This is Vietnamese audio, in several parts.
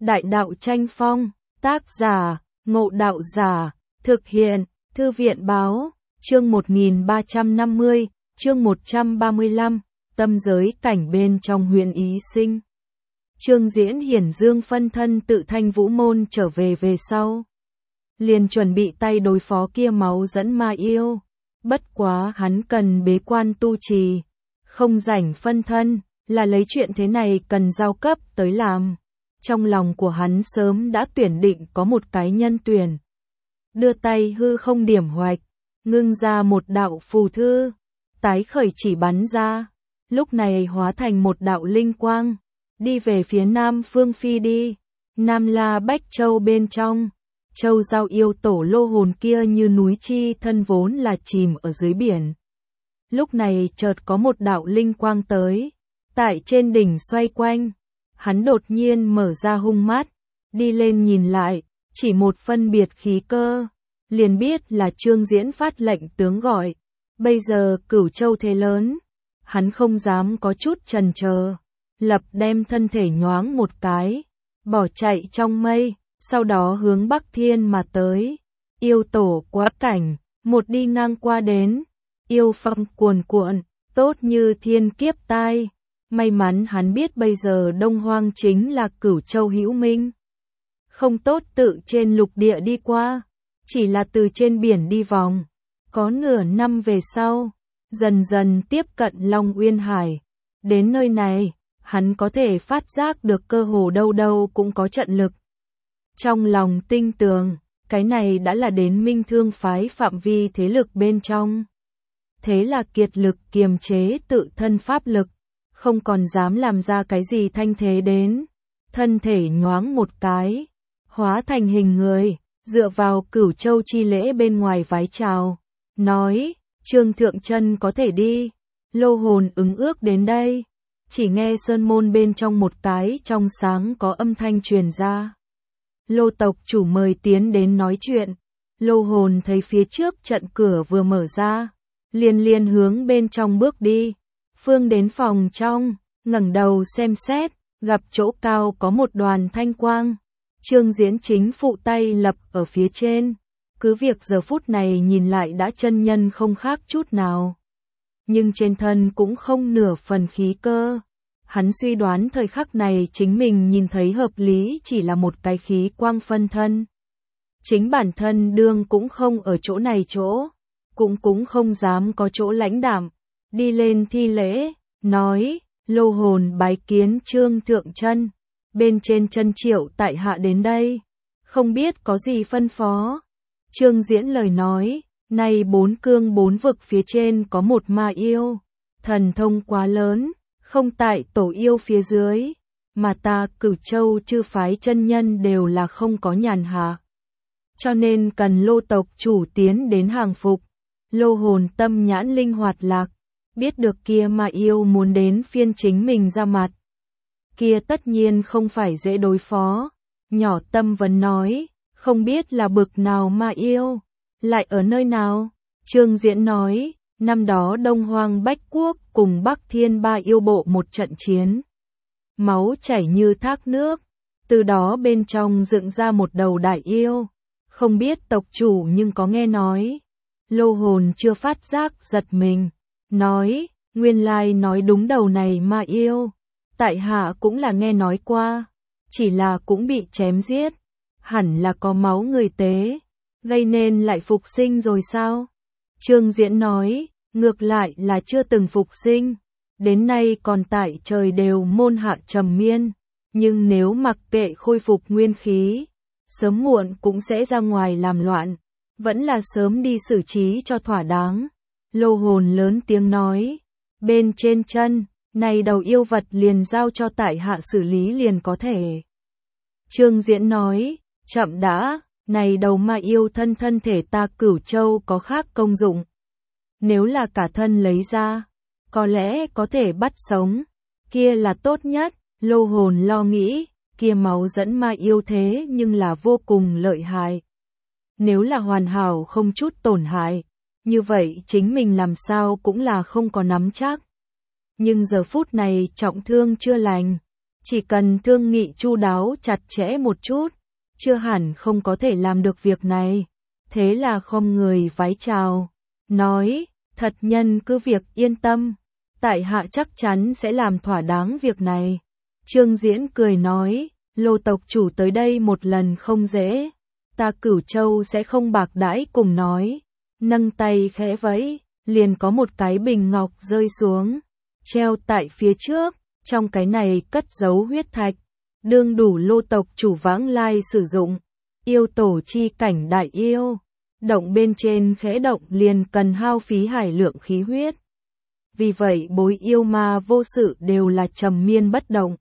Đại đạo tranh phong, tác giả, Ngộ Đạo Giả, thực hiện, Thư viện báo, chương 1350, chương 135, tâm giới cảnh bên trong huyền ý sinh. Trương Diễn hiển dương phân thân tự Thanh Vũ Môn trở về sau. Liền chuẩn bị tay đối phó kia máu dẫn ma yêu. Bất quá hắn cần bế quan tu trì, không rảnh phân thân, là lấy chuyện thế này cần giao cấp tới làm. Trong lòng của hắn sớm đã tuyển định có một cái nhân tuyển. Đưa tay hư không điểm hoạch, ngưng ra một đạo phù thư, tái khởi chỉ bắn ra, lúc này hóa thành một đạo linh quang, đi về phía Nam Phương phi đi. Nam La Bách Châu bên trong, châu giao yêu tổ lô hồn kia như núi chi thân vốn là chìm ở dưới biển. Lúc này chợt có một đạo linh quang tới, tại trên đỉnh xoay quanh. Hắn đột nhiên mở ra hung mắt, đi lên nhìn lại, chỉ một phân biệt khí cơ, liền biết là Trương Diễn phát lệnh tướng gọi. Bây giờ Cửu Châu thế lớn, hắn không dám có chút chần chờ, lập đem thân thể nhoáng một cái, bỏ chạy trong mây, sau đó hướng Bắc Thiên mà tới. Yêu tổ quá cảnh, một đi ngang qua đến, yêu phong cuồn cuộn, tốt như thiên kiếp tai. May mắn hắn biết bây giờ Đông Hoang chính là Cửu Châu hữu minh. Không tốt tự trên lục địa đi qua, chỉ là từ trên biển đi vòng. Có nửa năm về sau, dần dần tiếp cận Long Uyên Hải. Đến nơi này, hắn có thể phát giác được cơ hồ đâu đâu cũng có trận lực. Trong lòng tinh tường, cái này đã là đến Minh Thương phái phạm vi thế lực bên trong. Thế là kiệt lực kiềm chế tự thân pháp lực, không còn dám làm ra cái gì thanh thế đến. Thân thể nhoáng một cái, hóa thành hình người, dựa vào Cửu Châu chi lễ bên ngoài vái chào, nói, Trương Thượng Chân có thể đi. Lô hồn ứng ước đến đây, chỉ nghe sơn môn bên trong một cái trong sáng có âm thanh truyền ra. Lô tộc chủ mời tiến đến nói chuyện. Lô hồn thấy phía trước trận cửa vừa mở ra, liền hướng bên trong bước đi. Phương đến phòng trong, ngẩng đầu xem xét, gặp chỗ cao có một đoàn thanh quang. Trương Diễn chính phụ tay lập ở phía trên. Cứ việc giờ phút này nhìn lại đã chân nhân không khác chút nào, nhưng trên thân cũng không nửa phần khí cơ. Hắn suy đoán thời khắc này chính mình nhìn thấy hợp lý chỉ là một cái khí quang phân thân. Chính bản thân đương cũng không ở chỗ này chỗ, cũng không dám có chỗ lãnh đạm. Đi lên thi lễ, nói, lô hồn bái kiến Trương Thượng Chân, bên trên chân triệu tại hạ đến đây, không biết có gì phân phó. Trương Diễn lời nói, nay 4 cương 4 vực phía trên có một ma yêu, thần thông quá lớn, không tại tổ yêu phía dưới, mà ta Cửu Châu chư phái chân nhân đều là không có nhàn hạ. Cho nên cần lô tộc chủ tiến đến hàng phục. Lô hồn tâm nhãn linh hoạt lạc, biết được kia ma yêu muốn đến phiên chính mình ra mặt. Kia tất nhiên không phải dễ đối phó. Nhỏ tâm vấn nói, không biết là bực nào ma yêu, lại ở nơi nào. Trương Diễn nói, năm đó Đông Hoang Bách Quốc cùng Bắc Thiên ba yêu bộ một trận chiến. Máu chảy như thác nước, từ đó bên trong dựng ra một đầu đại yêu. Không biết tộc chủ nhưng có nghe nói. Lô hồn chưa phát giác giật mình, nói, nguyên lai nói đúng đầu này ma yêu. Tại hạ cũng là nghe nói qua, chỉ là cũng bị chém giết. Hẳn là có máu người tế, gây nên lại phục sinh rồi sao? Trương Diễn nói, ngược lại là chưa từng phục sinh, đến nay còn tại trời đều môn hạ trầm miên. Nhưng nếu mặc kệ khôi phục nguyên khí, sớm muộn cũng sẽ ra ngoài làm loạn, vẫn là sớm đi xử trí cho thỏa đáng. Lô hồn lớn tiếng nói, bên trên chân, này đầu yêu vật liền giao cho tại hạ xử lý liền có thể. Trương Diễn nói, chậm đã, này đầu ma yêu thân thể ta Cửu Châu có khác công dụng. Nếu là cả thân lấy ra, có lẽ có thể bắt sống, kia là tốt nhất. Lô hồn lo nghĩ, kia máu dẫn ma yêu thế nhưng là vô cùng lợi hại. Nếu là hoàn hảo không chút tổn hại, như vậy chính mình làm sao cũng là không có nắm chắc. Nhưng giờ phút này trọng thương chưa lành, Chỉ cần thương nghị chu đáo chặt chẽ một chút, chưa hẳn không có thể làm được việc này. Thế là khom người vái chào, nói, thật nhân cứ việc yên tâm, tại hạ chắc chắn sẽ làm thỏa đáng việc này. Trương Diễn cười nói, Lô tộc chủ tới đây một lần không dễ, ta Cửu Châu sẽ không bạc đãi cùng nói. Nâng tay khẽ vẫy, liền có một cái bình ngọc rơi xuống, treo tại phía trước, trong cái này cất giấu huyết thạch, đương đủ Lô tộc chủ vãng lai sử dụng. Yêu tổ chi cảnh đại yêu, động bên trên khẽ động liền cần hao phí hải lượng khí huyết. Vì vậy bối yêu ma vô sự đều là trầm miên bất động.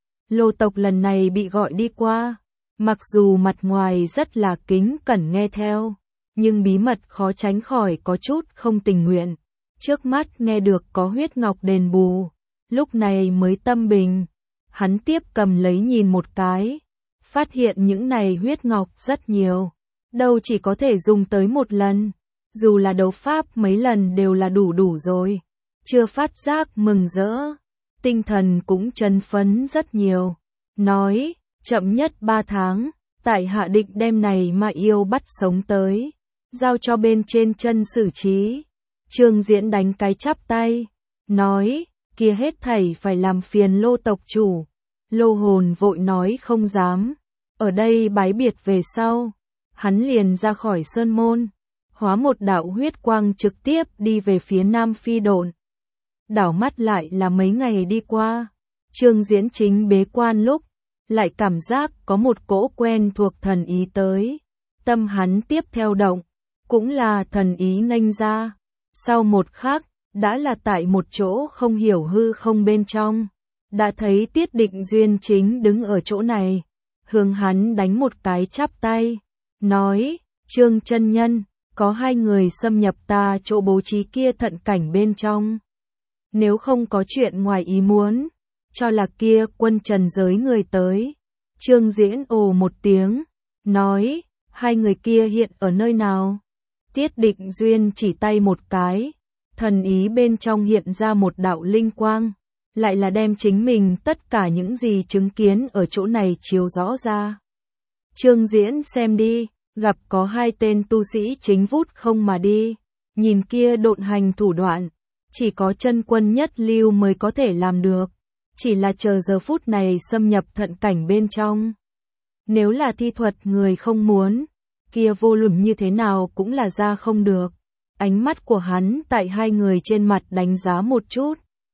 Lô tộc lần này bị gọi đi qua, mặc dù mặt ngoài rất là kính cẩn nghe theo, nhưng bí mật khó tránh khỏi có chút không tình nguyện. Trước mắt nghe được có huyết ngọc đền bù, lúc này mới tâm bình. Hắn tiếp cầm lấy nhìn một cái, phát hiện những này huyết ngọc rất nhiều, đâu chỉ có thể dùng tới một lần, dù là đấu pháp mấy lần đều là đủ rồi. Chưa phát giác mừng rỡ, tinh thần cũng chấn phấn rất nhiều, nói, chậm nhất 3 tháng, tại hạ định đem này mà yêu bắt sống tới, giao cho bên trên chân xử trí. Trương Diễn đánh cái chắp tay, nói, kia hết thảy phải làm phiền Lô tộc chủ. Lô hồn vội nói không dám, ở đây bái biệt về sau, hắn liền ra khỏi sơn môn, hóa một đạo huyết quang trực tiếp đi về phía Nam Phi Độn. Đảo mắt lại là mấy ngày đi qua, Trương Diễn chính bế quan lúc, lại cảm giác có một cỗ quen thuộc thần ý tới, tâm hắn tiếp theo động, cũng là thần ý nghênh ra, sau một khắc, đã là tại một chỗ không hiểu hư không bên trong, đã thấy Tiết Định Duyên chính đứng ở chỗ này, hướng hắn đánh một cái chắp tay, nói, Trương chân nhân, có 2 người xâm nhập ta chỗ bố trí kia thận cảnh bên trong. Nếu không có chuyện ngoài ý muốn, cho là kia quân trần giới người tới. Trương Diễn ồ một tiếng, nói, 2 người kia hiện ở nơi nào? Tiết Định Duyên chỉ tay một cái, thần ý bên trong hiện ra một đạo linh quang, lại là đem chính mình tất cả những gì chứng kiến ở chỗ này chiếu rõ ra. Trương Diễn xem đi, gặp có 2 tên tu sĩ chính vút không mà đi, nhìn kia độn hành thủ đoạn, chỉ có chân quân nhất lưu mới có thể làm được, chỉ là chờ giờ phút này xâm nhập thận cảnh bên trong. Nếu là thi thuật người không muốn, kia vô luận như thế nào cũng là ra không được. Ánh mắt của hắn tại 2 người trên mặt đánh giá một chút,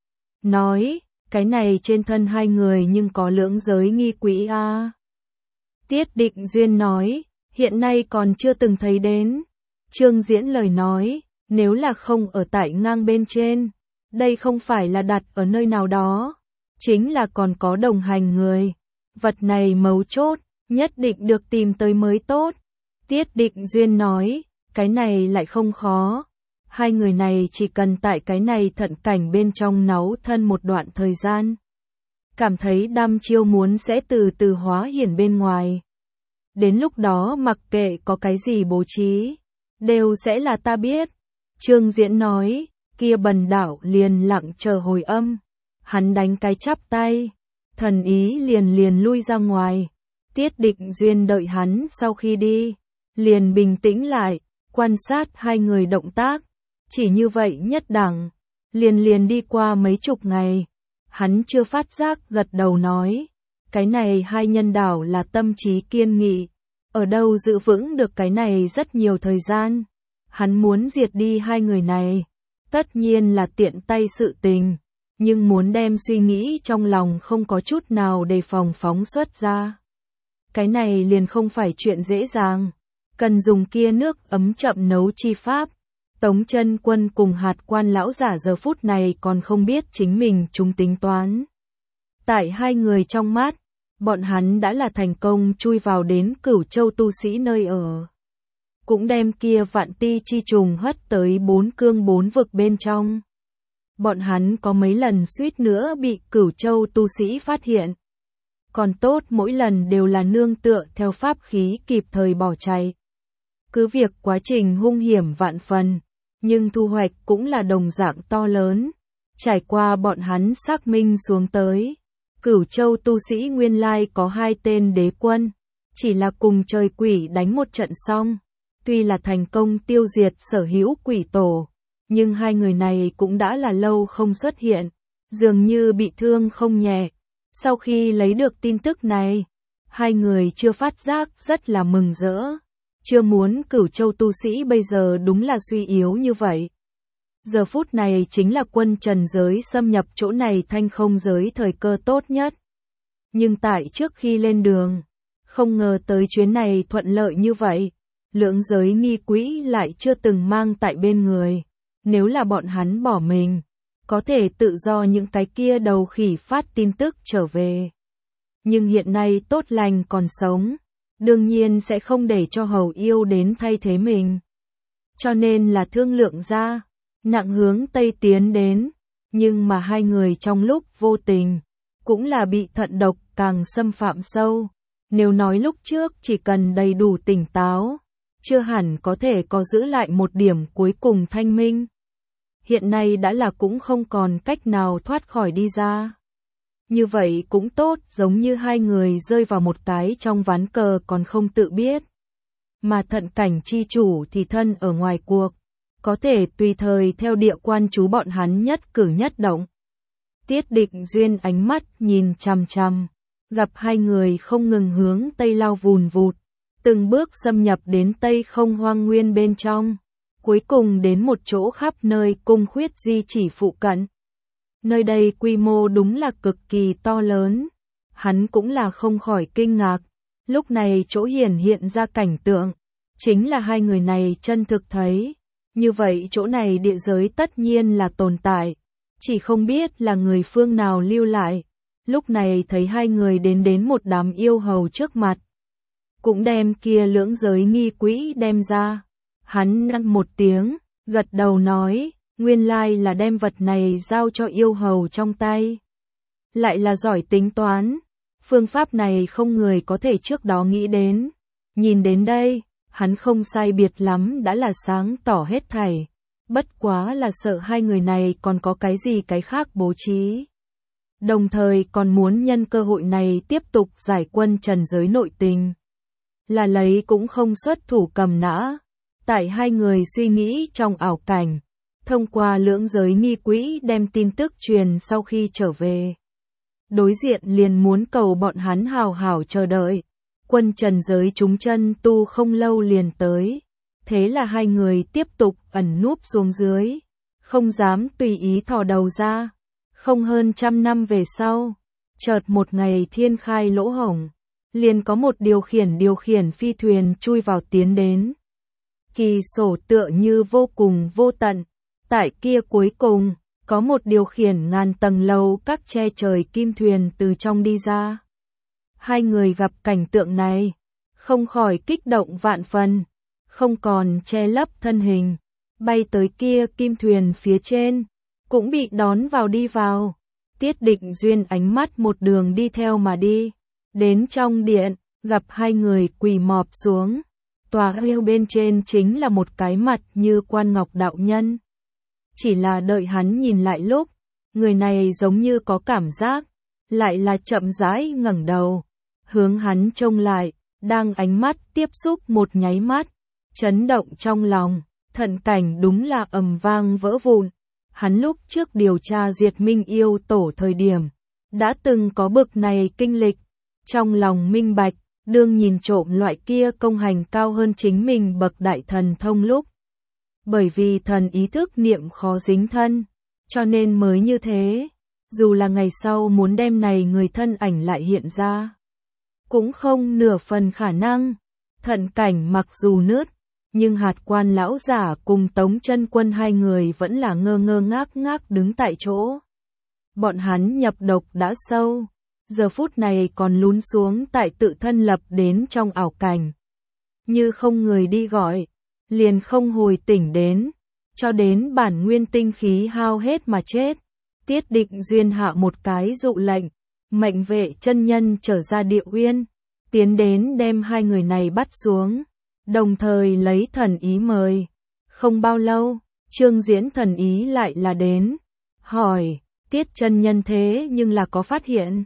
nói, cái này trên thân 2 người nhưng có lưỡng giới nghi quỹ a. Tiết Định Duyên nói, hiện nay còn chưa từng thấy đến. Trương Diễn lời nói, nếu là không ở tại ngang bên trên, đây không phải là đặt ở nơi nào đó, chính là còn có đồng hành người. Vật này mấu chốt, nhất định được tìm tới mới tốt. Tiết Định Duyên nói, cái này lại không khó. 2 người này chỉ cần tại cái này thận cảnh bên trong náu thân một đoạn thời gian. Cảm thấy đam chiêu muốn sẽ từ từ hóa hiển bên ngoài. Đến lúc đó mặc kệ có cái gì bố trí, đều sẽ là ta biết. Trương Diễn nói, kia bần đạo liền lặng chờ hồi âm. Hắn đánh cái chắp tay, thần ý liền lui ra ngoài. Tiết Định Duyên đợi hắn sau khi đi, liền bình tĩnh lại, quan sát 2 người động tác. Chỉ như vậy nhất đẳng, liền đi qua mấy chục ngày. Hắn chưa phát giác gật đầu nói, cái này 2 nhân đảo là tâm trí kiên nghị, ở đâu giữ vững được cái này rất nhiều thời gian. Hắn muốn diệt đi 2 người này, tất nhiên là tiện tay sự tình, nhưng muốn đem suy nghĩ trong lòng không có chút nào đề phòng phóng xuất ra. Cái này liền không phải chuyện dễ dàng, cần dùng kia nước ấm chậm nấu chi pháp. Tống Chân Quân cùng Hạt Quan lão giả giờ phút này còn không biết chính mình chúng tính toán. Tại 2 người trong mắt, bọn hắn đã là thành công chui vào đến Cửu Châu tu sĩ nơi ở. Cũng đem kia vạn ti chi trùng hất tới 4 cương 4 vực bên trong. Bọn hắn có mấy lần suýt nữa bị Cửu Châu tu sĩ phát hiện. Còn tốt mỗi lần đều là nương tựa theo pháp khí kịp thời bỏ chạy. Cứ việc quá trình hung hiểm vạn phần, nhưng thu hoạch cũng là đồng dạng to lớn. Trải qua bọn hắn xác minh xuống tới, Cửu Châu tu sĩ nguyên lai có 2 tên đế quân, chỉ là cùng trời quỷ đánh một trận xong, tuy là thành công tiêu diệt sở hữu quỷ tổ, nhưng hai người này cũng đã là lâu không xuất hiện, dường như bị thương không nhẹ. Sau khi lấy được tin tức này, hai người chưa phát giác rất là mừng rỡ, chưa muốn Cửu Châu tu sĩ bây giờ đúng là suy yếu như vậy. Giờ phút này chính là quân trần giới xâm nhập chỗ này thanh không giới thời cơ tốt nhất. Nhưng tại trước khi lên đường, không ngờ tới chuyến này thuận lợi như vậy, lưỡng giới nghi quỹ lại chưa từng mang tại bên người. Nếu là bọn hắn bỏ mình, có thể tự do những cái kia đầu khỉ phát tin tức trở về. Nhưng hiện nay tốt lành còn sống, đương nhiên sẽ không để cho hầu yêu đến thay thế mình. Cho nên là thương lượng ra, nặng hướng Tây tiến đến, nhưng mà hai người trong lúc vô tình, cũng là bị thận độc càng xâm phạm sâu. Nếu nói lúc trước chỉ cần đầy đủ tỉnh táo, chưa hẳn có thể có giữ lại một điểm cuối cùng thanh minh. Hiện nay đã là cũng không còn cách nào thoát khỏi đi ra. Như vậy cũng tốt, giống như hai người rơi vào một cái trong ván cờ còn không tự biết. Mà thận cảnh chi chủ thì thân ở ngoài cuộc, có thể tùy thời theo địa quan chú bọn hắn nhất cử nhất động. Tiết Định Duyên ánh mắt nhìn chằm chằm, gặp hai người không ngừng hướng Tây lao vùn vụt, từng bước xâm nhập đến Tây không hoang nguyên bên trong, cuối cùng đến một chỗ khắp nơi cung khuyết di chỉ phụ cận. Nơi đây quy mô đúng là cực kỳ to lớn, hắn cũng là không khỏi kinh ngạc, lúc này chỗ hiện ra cảnh tượng, chính là hai người này chân thực thấy, như vậy chỗ này địa giới tất nhiên là tồn tại, chỉ không biết là người phương nào lưu lại. Lúc này thấy hai người đến một đám yêu hầu trước mặt, cũng đem kia lưỡng giới nghi quỹ đem ra. Hắn nặng một tiếng, gật đầu nói, nguyên lai là đem vật này giao cho yêu hầu trong tay. Lại là giỏi tính toán, phương pháp này không người có thể trước đó nghĩ đến. Nhìn đến đây, hắn không sai biệt lắm đã là sáng tỏ hết thảy, bất quá là sợ hai người này còn có cái gì cái khác bố trí. Đồng thời còn muốn nhân cơ hội này tiếp tục giải quân trần giới nội tình. Là lấy cũng không xuất thủ cầm nã. Tại hai người suy nghĩ trong ảo cảnh, thông qua lưỡng giới nghi quỹ đem tin tức truyền sau khi trở về. Đối diện liền muốn cầu bọn hắn hào hảo chờ đợi. Quân trần giới chúng chân tu không lâu liền tới. Thế là hai người tiếp tục ẩn núp xuống dưới, không dám tùy ý thò đầu ra. Không hơn 100 năm về sau, chợt một ngày thiên khai lỗ hổng, liền có một điều khiển phi thuyền chui vào tiến đến. Kỳ sổ tựa như vô cùng vô tận, tại kia cuối cùng, có một điều khiển ngàn tầng lầu các che trời kim thuyền từ trong đi ra. Hai người gặp cảnh tượng này, không khỏi kích động vạn phần, không còn che lấp thân hình, bay tới kia kim thuyền phía trên, cũng bị đón vào đi vào. Tiết Định Duyên ánh mắt một đường đi theo mà đi, đến trong điện, gặp hai người quỳ mọp xuống. Tòa yêu bên trên chính là một cái mặt như quan ngọc đạo nhân. Chỉ là đợi hắn nhìn lại lúc, người này giống như có cảm giác, lại là chậm rãi ngẩng đầu, hướng hắn trông lại, đang ánh mắt tiếp xúc một nháy mắt, chấn động trong lòng, thận cảnh đúng là ầm vang vỡ vụn. Hắn lúc trước điều tra diệt Minh yêu tổ thời điểm, đã từng có bực này kinh lịch, trong lòng minh bạch, đương nhìn trộm loại kia công hành cao hơn chính mình bậc đại thần thông lúc. Bởi vì thần ý thức niệm khó dính thân, cho nên mới như thế, dù là ngày sau muốn đem này người thân ảnh lại hiện ra, cũng không nửa phần khả năng. Thận cảnh mặc dù nứt, nhưng hạt quan lão giả cùng Tống Chân Quân hai người vẫn là ngơ ngác đứng tại chỗ. Bọn hắn nhập độc đã sâu, giờ phút này còn lún xuống tại tự thân lập đến trong ảo cảnh. Như không người đi gọi, liền không hồi tỉnh đến, cho đến bản nguyên tinh khí hao hết mà chết. Tiết Định Duyên hạ một cái dụ lệnh, mệnh vệ chân nhân trở ra địa uyên, tiến đến đem hai người này bắt xuống. Đồng thời lấy thần ý mời. Không bao lâu, Trương Diễn thần ý lại là đến. Hỏi, Tiết chân nhân thế nhưng là có phát hiện.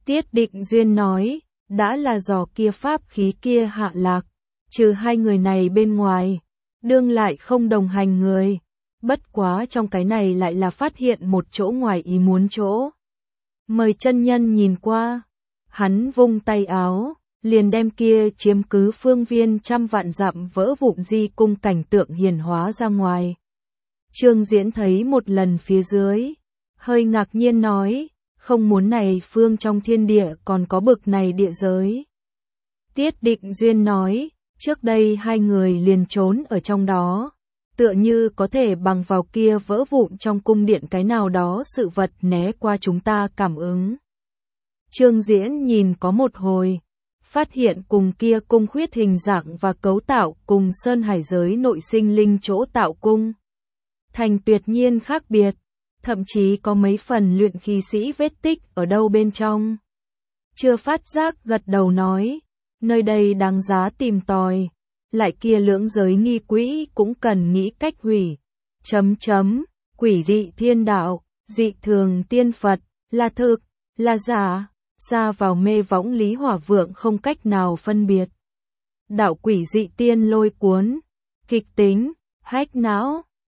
Tiết Định Duyên nói, đã là do kia pháp khí kia hạ lạc, trừ hai người này bên ngoài, đương lại không đồng hành người. Bất quá trong cái này lại là phát hiện một chỗ ngoài ý muốn chỗ. Mời chân nhân nhìn qua, hắn vung tay áo, liền đem kia chiếm cứ phương viên trăm vạn dặm vỡ vụn di cung cảnh tượng hiển hóa ra ngoài. Trương Diễn thấy một lần phía dưới, hơi ngạc nhiên nói, không muốn này phương trong thiên địa còn có bực này địa giới. Tiết Định Duyên nói, trước đây hai người liền trốn ở trong đó, tựa như có thể bằng vào kia vỡ vụn trong cung điện cái nào đó sự vật né qua chúng ta cảm ứng. Trương Diễn nhìn có một hồi, phát hiện cùng kia cung khuyết hình dạng và cấu tạo cùng sơn hải giới nội sinh linh chỗ tạo cung thành tuyệt nhiên khác biệt, thậm chí có mấy phần luyện khí sĩ vết tích ở đâu bên trong. Chưa phát giác gật đầu nói, nơi đây đáng giá tìm tòi, lại kia lưỡng giới nghi quỹ cũng cần nghĩ cách hủy. Quỷ dị thiên đạo, dị thường tiên Phật, là thực, là giả, ra vào mê võng Lý Hỏa Vượng không cách nào phân biệt. Đạo quỷ dị tiên lôi cuốn, kịch tính, hách não.